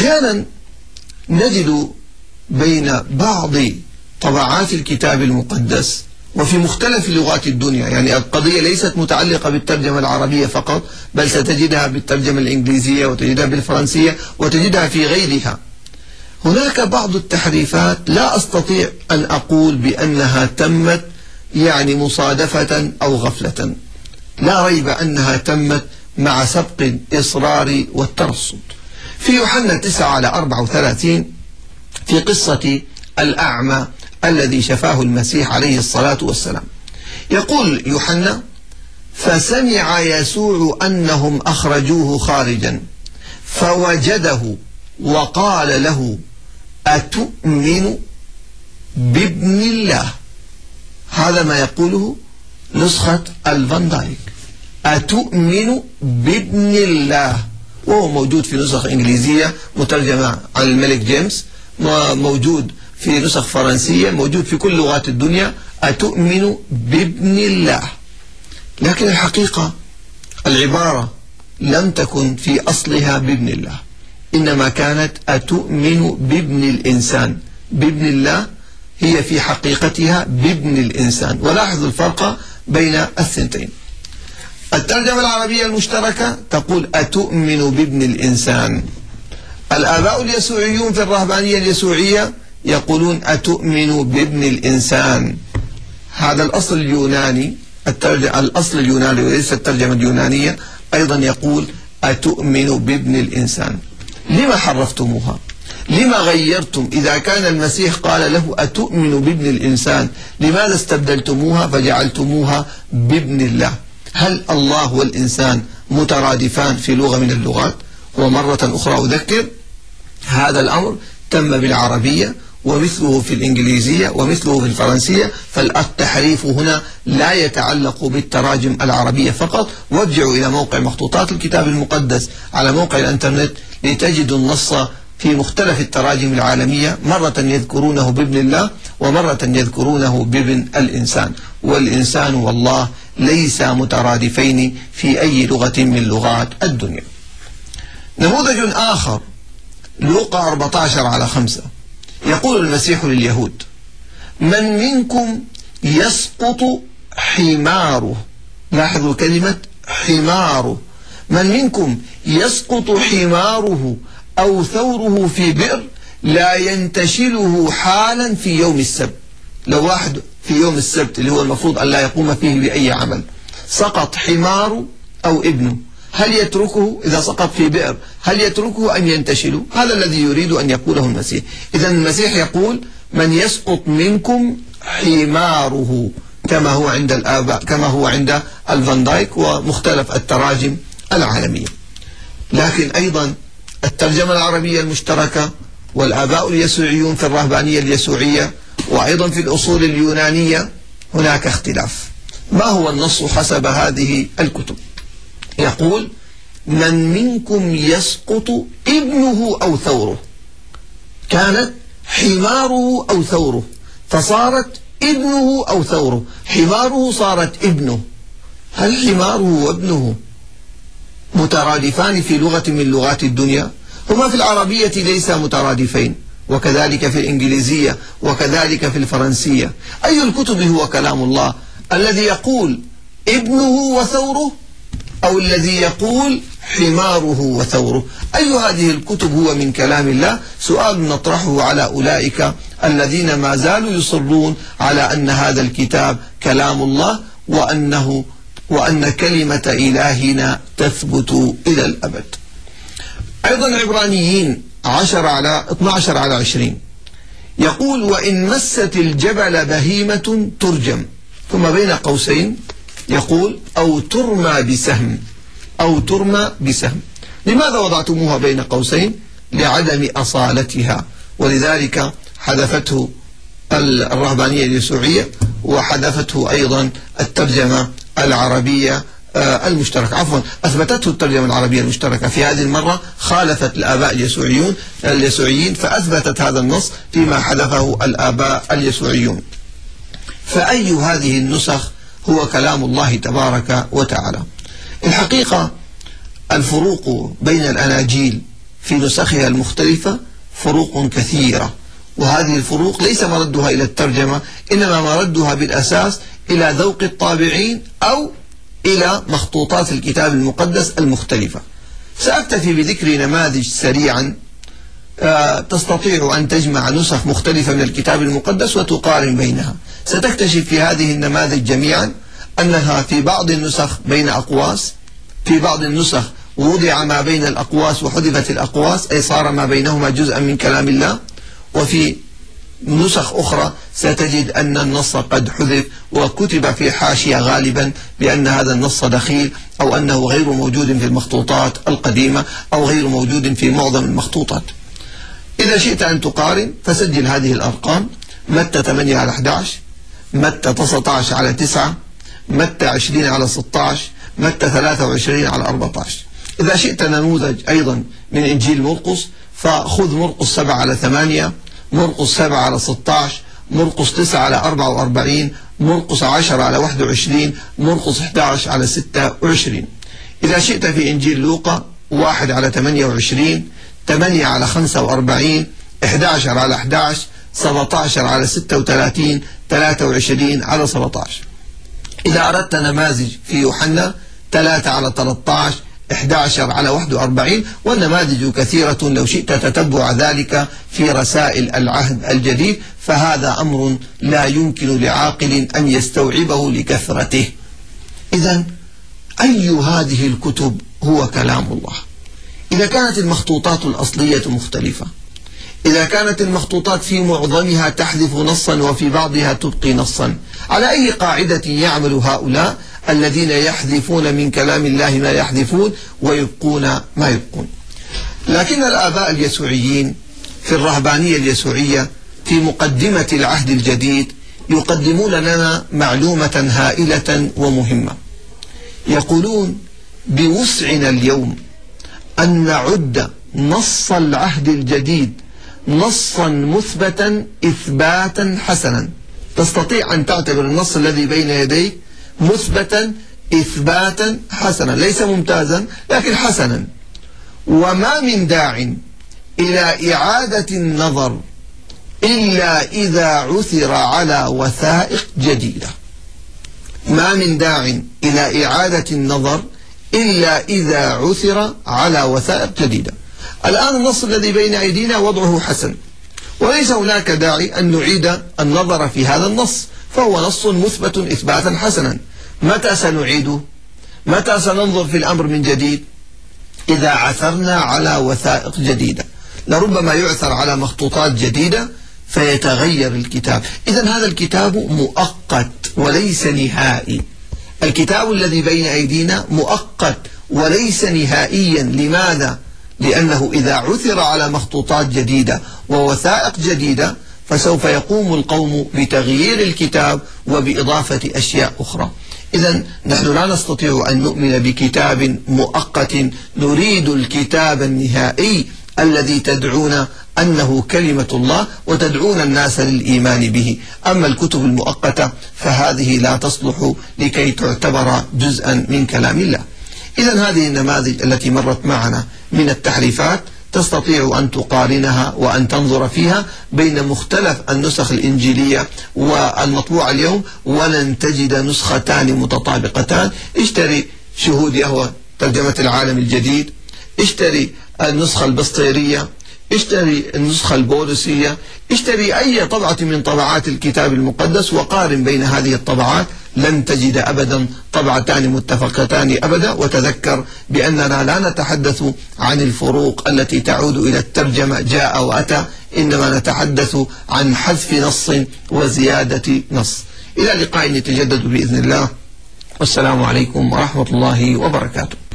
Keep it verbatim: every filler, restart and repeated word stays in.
أحيانا نجد بين بعض طبعات الكتاب المقدس وفي مختلف لغات الدنيا، يعني القضية ليست متعلقة بالترجمة العربية فقط، بل ستجدها بالترجمة الإنجليزية وتجدها بالفرنسية وتجدها في غيرها. هناك بعض التحريفات لا أستطيع أن أقول بأنها تمت يعني مصادفة أو غفلة، لا ريب أنها تمت مع سبق الإصرار والترصد. في يوحنا تسعة على أربعة وثلاثين في قصة الأعمى الذي شفاه المسيح عليه الصلاة والسلام، يقول يوحنا: فسمع يسوع أنهم أخرجوه خارجا فوجده وقال له: أتؤمن بابن الله. هذا ما يقوله نسخة الفان دايك، أتؤمن بابن الله، وهو موجود في نسخ إنجليزية مترجمة عن الملك جيمس، موجود في نسخ فرنسية، موجود في كل لغات الدنيا، أتؤمن بابن الله. لكن الحقيقة العبارة لم تكن في أصلها بابن الله، إنما كانت أتؤمن بابن الإنسان. بابن الله هي في حقيقتها بابن الإنسان، ولاحظوا الفرق بين الثنتين. الترجمة العربية المشتركة تقول أتؤمن بابن الإنسان. الآباء اليسوعيون في الرهبانية اليسوعية يقولون أتؤمن بابن الإنسان. هذا الأصل اليوناني، الأصل اليوناني وليس الترجمة اليونانية، أيضا يقول أتؤمن بابن الإنسان. لما حرفتموها؟ لما غيرتم؟ إذا كان المسيح قال له أتؤمن بابن الإنسان، لماذا استبدلتموها فجعلتموها بابن الله؟ هل الله والإنسان مترادفان في لغة من اللغات؟ ومرة أخرى أذكر، هذا الأمر تم بالعربية ومثله في الإنجليزية ومثله في الفرنسية، فالتحريف هنا لا يتعلق بالتراجم العربية فقط. وارجعوا إلى موقع مخطوطات الكتاب المقدس على موقع الإنترنت لتجدوا النص في مختلف التراجم العالمية، مرة يذكرونه بابن الله ومرة يذكرونه بابن الإنسان، والإنسان والله ليس مترادفين في أي لغة من لغات الدنيا. نموذج آخر لوقا أربعة عشر على خمسة، يقول المسيح لليهود: من منكم يسقط حماره. لاحظوا كلمة حماره، من منكم يسقط حماره أو ثوره في بئر لا ينتشله حالا في يوم السبت. لو واحد في يوم السبت اللي هو المفروض أن لا يقوم فيه بأي عمل سقط حماره أو ابنه، هل يتركه؟ إذا سقط في بئر هل يتركه أم ينتشله؟ هذا الذي يريد أن يقوله المسيح. إذا المسيح يقول من يسقط منكم حماره، كما هو عند الآباء، كما هو عند الفان دايك ومختلف التراجم العالمية. لكن أيضا الترجمة العربية المشتركة والآباء اليسوعيون في الرهبانية اليسوعية وأيضا في الأصول اليونانية هناك اختلاف. ما هو النص حسب هذه الكتب؟ يقول من منكم يسقط ابنه أو ثوره. كانت حماره أو ثوره فصارت ابنه أو ثوره، حماره صارت ابنه. هل حماره وابنه مترادفان في لغة من لغات الدنيا؟ هما في العربية ليس مترادفين، وكذلك في الإنجليزية وكذلك في الفرنسية. أي الكتب هو كلام الله؟ الذي يقول ابنه وثوره أو الذي يقول حماره وثوره؟ أي هذه الكتب هو من كلام الله؟ سؤال نطرحه على أولئك الذين ما زالوا يصرون على أن هذا الكتاب كلام الله وأنه وأن كلمة إلهنا تثبت إلى الأبد. أيضا عبرانيين عشر على اثنا عشر على عشرين يقول وإن مست الجبل بهيمة ترجم، ثم بين قوسين يقول أو ترمى بسهم، أو ترمى بسهم. لماذا وضعتموها بين قوسين؟ لعدم أصالتها، ولذلك حذفته الرهبانية اليسوعية وحذفته أيضا الترجمة العربية المشتركة، عفوا أثبتته الترجمة العربية المشتركة. في هذه المرة خالفت الآباء اليسوعيون اليسوعيين فأثبتت هذا النص فيما حذفه الآباء اليسوعيون. فأي هذه النسخ هو كلام الله تبارك وتعالى؟ الحقيقة الفروق بين الأناجيل في نسخها المختلفة فروق كثيرة، وهذه الفروق ليس مردها إلى الترجمة، إنما مردها بالأساس إلى ذوق الطابعين أو إلى مخطوطات الكتاب المقدس المختلفة. سأكتفي بذكر نماذج سريعا تستطيع أن تجمع نسخ مختلفة من الكتاب المقدس وتقارن بينها. ستكتشف في هذه النماذج جميعا أنها في بعض النسخ بين أقواس، في بعض النسخ وضع ما بين الأقواس وحذفت الأقواس، أي صار ما بينهما جزءا من كلام الله، وفي نسخ أخرى ستجد أن النص قد حذف وكتب في حاشية غالبا بأن هذا النص دخيل أو أنه غير موجود في المخطوطات القديمة أو غير موجود في معظم المخطوطات. إذا شئت أن تقارن فسجل هذه الأرقام: متى ثمانية على أحد عشر، متى تسعة عشر على تسعة، متى عشرين على ستة عشر، متى ثلاثة وعشرين على أربعة عشر. إذا شئت نموذج أيضا من إنجيل مرقس فخذ مرقس سبعة على ثمانية، مرقس سبعة على ستة عشر، مرقس تسعة على أربعة وأربعين، مرقس عشرة على واحد وعشرين، مرقس أحد عشر على ستة وعشرين. إذا شئت في إنجيل لوقا واحد على ثمانية وعشرين، ثمانية على خمسة وأربعين، أحد عشر على أحد عشر، سبعة عشر على ستة وثلاثين، ثلاثة وعشرين على سبعة عشر. إذا أردت نماذج في يوحنا ثلاثة على ثلاثة عشر، أحد عشر على واحد وأربعين، والنماذج كثيرة لو شئت تتبع ذلك في رسائل العهد الجديد، فهذا أمر لا يمكن لعاقل أن يستوعبه لكثرته. إذن أي هذه الكتب هو كلام الله؟ إذا كانت المخطوطات الأصلية مختلفة، إذا كانت المخطوطات في معظمها تحذف نصا وفي بعضها تبقي نصا، على أي قاعدة يعمل هؤلاء الذين يحذفون من كلام الله ما يحذفون ويبقون ما يبقون؟ لكن الآباء اليسوعيين في الرهبانية اليسوعية في مقدمة العهد الجديد يقدمون لنا معلومة هائلة ومهمة. يقولون: بوسعنا اليوم أن نعد نص العهد الجديد نصا مثبتا إثباتا حسنا. تستطيع أن تعتبر النص الذي بين يديك مثبتا إثباتا حسنا، ليس ممتازا لكن حسنا، وما من داع إلى إعادة النظر إلا إذا عثر على وثائق جديدة. ما من داع إلى إعادة النظر إلا إذا عثر على وثائق جديدة. الآن النص الذي بين أيدينا وضعه حسن، وليس هناك داعي أن نعيد النظر في هذا النص، فهو نص مثبت إثباتا حسنا. متى سنعيده؟ متى سننظر في الأمر من جديد؟ إذا عثرنا على وثائق جديدة. لربما يعثر على مخطوطات جديدة فيتغير الكتاب. إذن هذا الكتاب مؤقت وليس نهائي. الكتاب الذي بين أيدينا مؤقت وليس نهائيا. لماذا؟ لأنه إذا عثر على مخطوطات جديدة ووثائق جديدة فسوف يقوم القوم بتغيير الكتاب وبإضافة أشياء أخرى. إذن نحن لا نستطيع أن نؤمن بكتاب مؤقت، نريد الكتاب النهائي الذي تدعون أنه كلمة الله وتدعون الناس للإيمان به. أما الكتب المؤقتة فهذه لا تصلح لكي تعتبر جزءا من كلام الله. إذن هذه النماذج التي مرت معنا من التحريفات تستطيع أن تقارنها وأن تنظر فيها بين مختلف النسخ الإنجيلية والمطبوعة اليوم، ولن تجد نسختان متطابقتان. اشتري شهود يهوه ترجمة العالم الجديد، اشتري النسخة البسطيرية، اشتري النسخة البوليسية، اشتري أي طبعة من طبعات الكتاب المقدس وقارن بين هذه الطبعات، لن تجد أبدا طبعتان متفقتان أبدا. وتذكر بأننا لا نتحدث عن الفروق التي تعود إلى الترجمة جاء وأتى، إنما نتحدث عن حذف نص وزيادة نص. إلى لقاء يتجدد بإذن الله، والسلام عليكم ورحمة الله وبركاته.